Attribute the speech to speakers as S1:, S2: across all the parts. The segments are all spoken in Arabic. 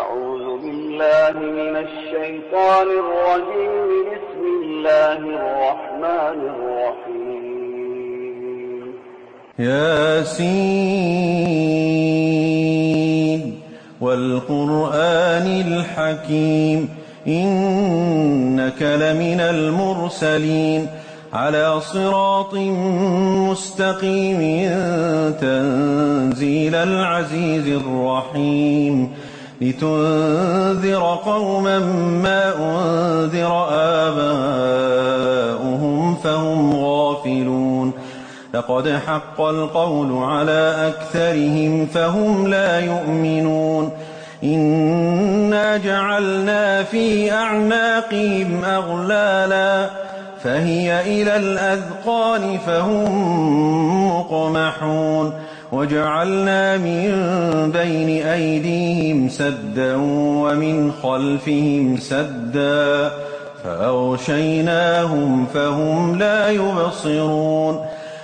S1: أعوذ بالله من الشيطان الرجيم. بسم الله الرحمن الرحيم.
S2: ياسين والقرآن الحكيم إنك لمن المرسلين على صراط مستقيم تنزيل العزيز الرحيم لتنذر قوما ما أنذر آباؤهم فهم غافلون لقد حق القول على أكثرهم فهم لا يؤمنون إنا جعلنا في أعناقهم أغلالا فهي إلى الأذقان فهم مقمحون وجعلنا من بين أيديهم سدا ومن خلفهم سدا فأغشيناهم فهم لا يبصرون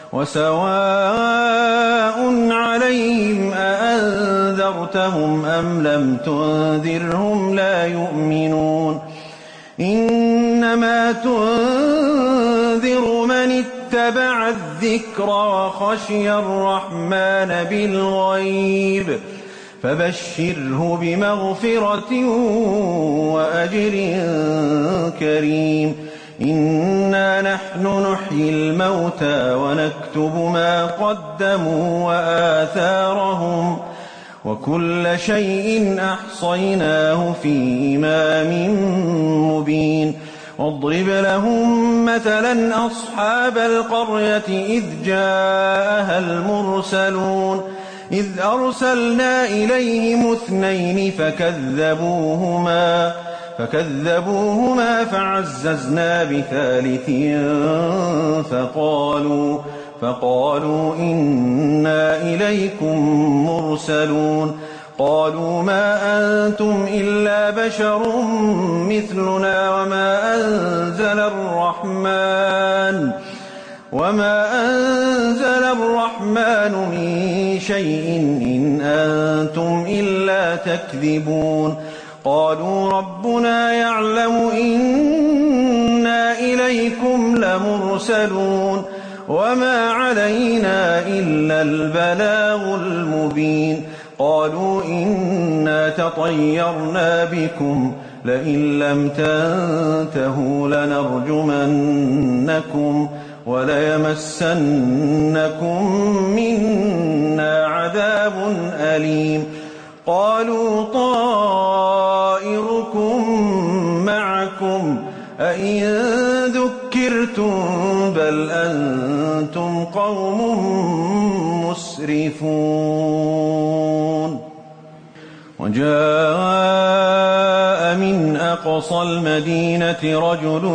S2: وسواء عليهم أأنذرتهم أم لم تنذرهم لا يؤمنون إنما تنذر من اتبع الذكر وخشي الرحمن بالغيب فبشره بمغفرة وأجر كريم إنا نحن نحيي الموتى ونكتب ما قدموا وآثارهم وكل شيء أحصيناه في إمام مبين واضرب لهم مثلا أصحاب القرية إذ جاءها المرسلون إذ أرسلنا إليهم 2 فكذبوهما فعززنا ب3 فقالوا إنا إليكم مرسلون قالوا ما أنتم إلا بشر مثلنا وما أنزل الرحمن من شيء إن أنتم إلا تكذبون قالوا ربنا يعلم إنا إليكم لمرسلون وما علينا إلا البلاغ المبين قالوا إنا تطيرنا بكم لئن لم تنتهوا لنرجمنكم وليمسنكم منا عذاب أليم قالوا طائركم معكم أئن ذكرتم بل أنتم قوم مسرفون وجاء من أقصى المدينة رجل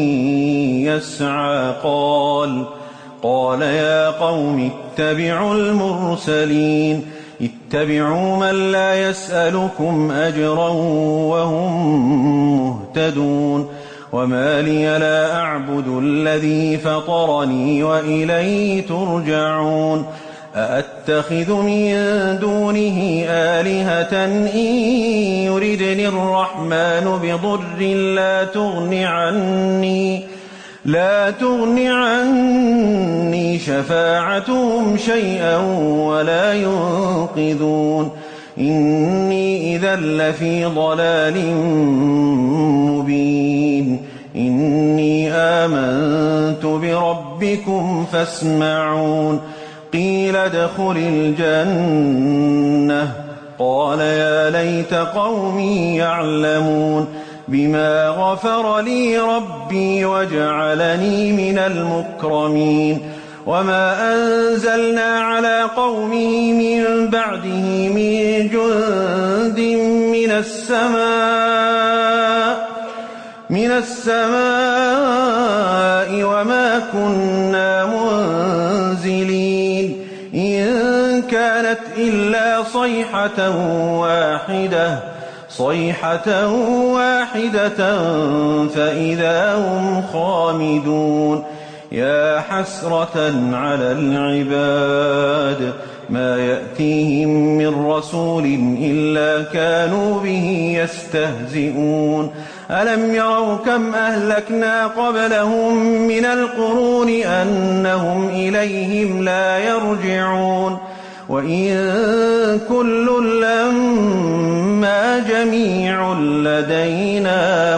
S2: يسعى قال يا قوم اتبعوا المرسلين اتبعوا من لا يسألكم أجرا وهم مهتدون وما لي لا أعبد الذي فطرني وإليه ترجعون أأتخذ من دونه آلهة إن يردني الرحمن بضر لا تغن عني شفاعتهم شيئا ولا ينقذون إني إذا لفي ضلال مبين إني آمنت بربكم فاسمعون قيل ادخل الجنة قال يا ليت قومي يعلمون بما غفر لي ربي وجعلني من المكرمين وما أنزلنا على قومه من بعده من جند من السماء وما كنا منزلين إن كانت إلا صيحة واحدة فإذا هم خامدون يا حسرة على العباد ما يأتيهم من رسول إلا كانوا به يستهزئون ألم يروا كم أهلكنا قبلهم من القرون أنهم إليهم لا يرجعون وإن كل لما جميع لدينا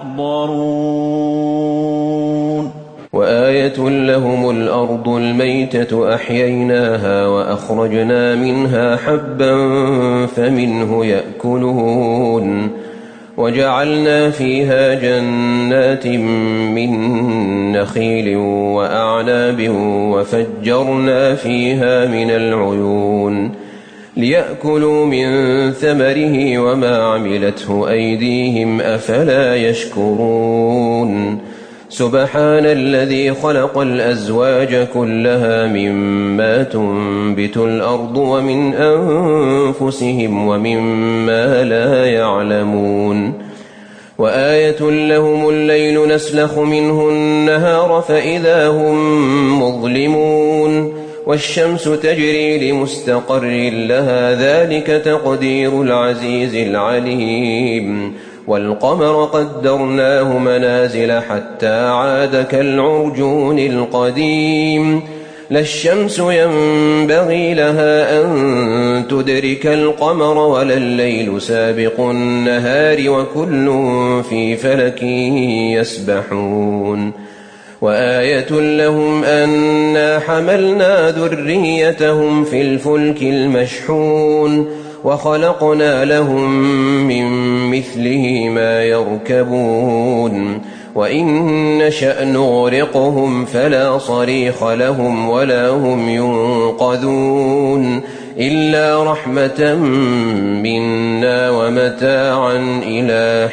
S2: محضرون
S3: وآية لهم الأرض الميتة أحييناها وأخرجنا منها حبا فمنه يأكلون وجعلنا فيها جنات من نخيل وأعناب وفجرنا فيها من العيون ليأكلوا من ثمره وما عملته أيديهم أفلا يشكرون سبحان الذي خلق الأزواج كلها مما تنبت الأرض ومن أنفسهم ومما لا يعلمون وآية لهم الليل نسلخ منه النهار فإذا هم مظلمون والشمس تجري لمستقر لها ذلك تقدير العزيز العليم والقمر قدرناه منازل حتى عاد كالعرجون القديم لا الشمس ينبغي لها أن تدرك القمر ولا الليل سابق النهار وكل في فلك يسبحون وآية لهم أنا حملنا ذريتهم في الفلك المشحون وخلقنا لهم من مثله ما يركبون وإن نشأ نغرقهم فلا صريخ لهم ولا هم ينقذون إلا رحمة منا ومتاعا إلى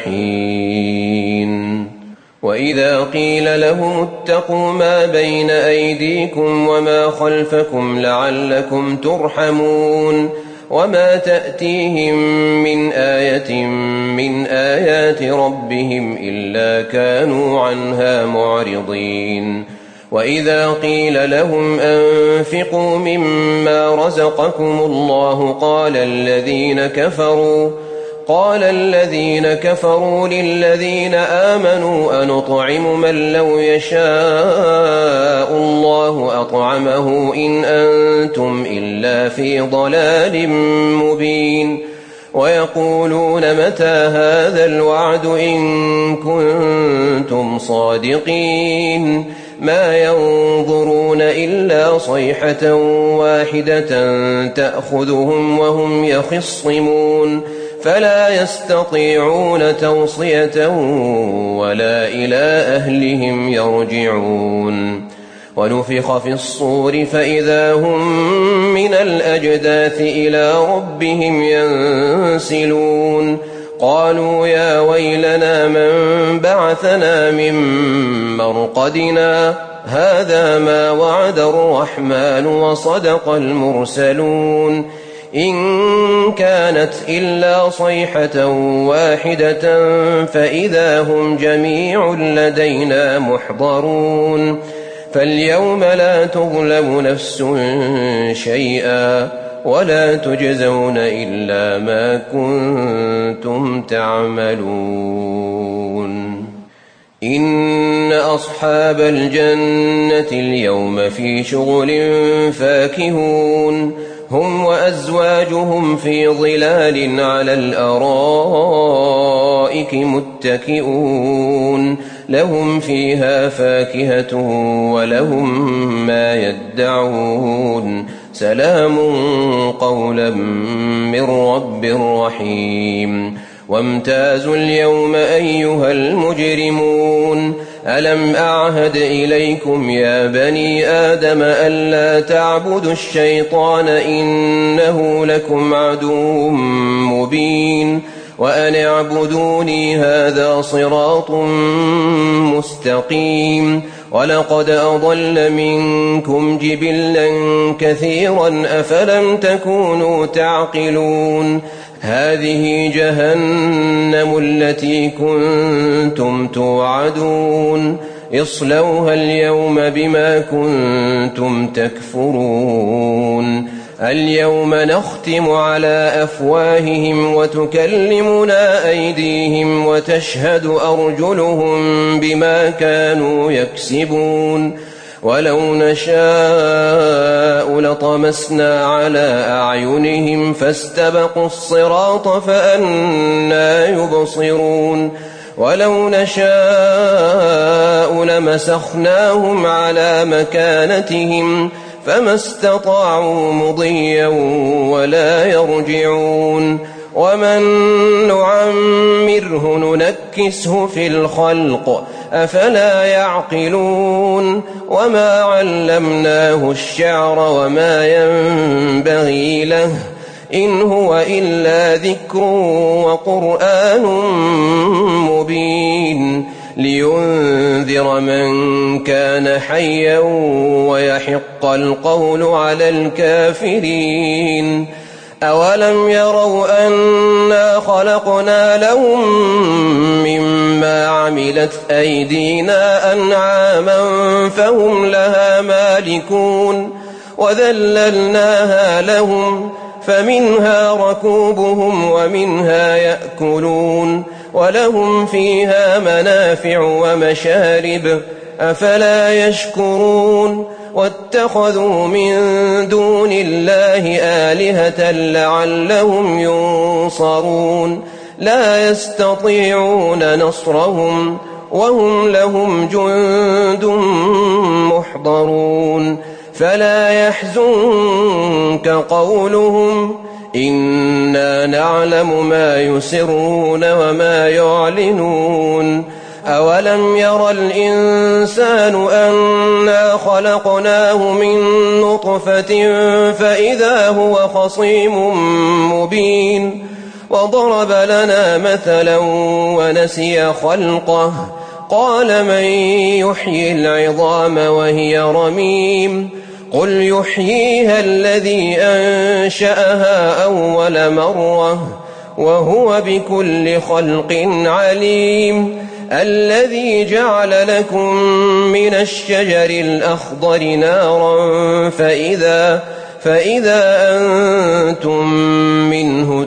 S3: حين وإذا قيل لهم اتقوا ما بين أيديكم وما خلفكم لعلكم ترحمون وما تأتيهم من آية من آيات ربهم إلا كانوا عنها معرضين وإذا قيل لهم أنفقوا مما رزقكم الله قال الذين كفروا للذين آمنوا أنطعم من لو يشاء الله أطعمه إن أنتم إلا في ضلال مبين ويقولون متى هذا الوعد إن كنتم صادقين ما ينظرون إلا صيحة واحدة تأخذهم وهم يخصمون فلا يستطيعون توصية ولا إلى أهلهم يرجعون ونفخ في الصور فإذا هم من الأجداث إلى ربهم ينسلون قالوا يا ويلنا من بعثنا من مرقدنا هذا ما وعد الرحمن وصدق المرسلون إن كانت إلا صيحة واحدة فإذا هم جميع لدينا محضرون فاليوم لا تظلم نفس شيئا ولا تجزون إلا ما كنتم تعملون إن أصحاب الجنة اليوم في شغل فاكهون هم وأزواجهم في ظلال على الأرائك متكئون لهم فيها فاكهة ولهم ما يدعون سلام قولا من رب رحيم وامتازوا اليوم أيها المجرمون ألم أعهد إليكم يا بني آدم ألا تعبدوا الشيطان إنه لكم عدو مبين وأن اعبدوني هذا صراط مستقيم ولقد أضل منكم جبلا كثيرا أفلم تكونوا تعقلون هذه جهنم التي كنتم توعدون اصلوها اليوم بما كنتم تكفرون اليوم نختم على أفواههم وتكلمنا أيديهم وتشهد أرجلهم بما كانوا يكسبون ولو نشاء لطمسنا على أعينهم فاستبقوا الصراط فأنى يبصرون ولو نشاء لمسخناهم على مكانتهم فما استطاعوا مضيا ولا يرجعون ومن نعمره ننكسه في الخلق أفلا يعقلون وما علمناه الشعر وما ينبغي له إن هو إلا ذكر وقرآن مبين لينذر من كان حيا ويحق القول على الكافرين أولم يروا أنا خلقنا لهم مما عملت أيدينا أنعاما فهم لها مالكون وذللناها لهم فمنها ركوبهم ومنها يأكلون ولهم فيها منافع ومشارب أفلا يشكرون واتخذوا من دون الله آلهة لعلهم ينصرون لا يستطيعون نصرهم وهم لهم جند محضرون فلا يحزنك قولهم إنا نعلم ما يسرون وما يعلنون أولم ير الإنسان أنا خلقناه من نطفة فإذا هو خصيم مبين وضرب لنا مثلا ونسي خلقه قال من يحيي العظام وهي رميم قل يحييها الذي أنشأها أول مرة وهو بكل خلق عليم الذي جعل لكم من الشجر الأخضر نارا فإذا أنتم منه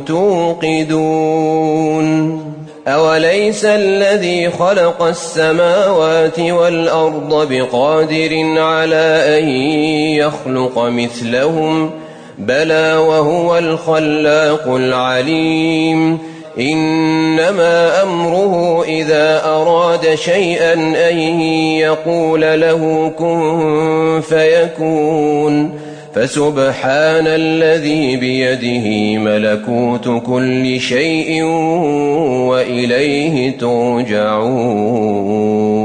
S3: توقدون أوليس الذي خلق السماوات والأرض بقادر على أن يخلق مثلهم بلى وهو الخلاق العليم إنما أمره إذا أراد شيئا أن يقول له كن فيكون فسبحان الذي بيده ملكوت كل شيء وإليه ترجعون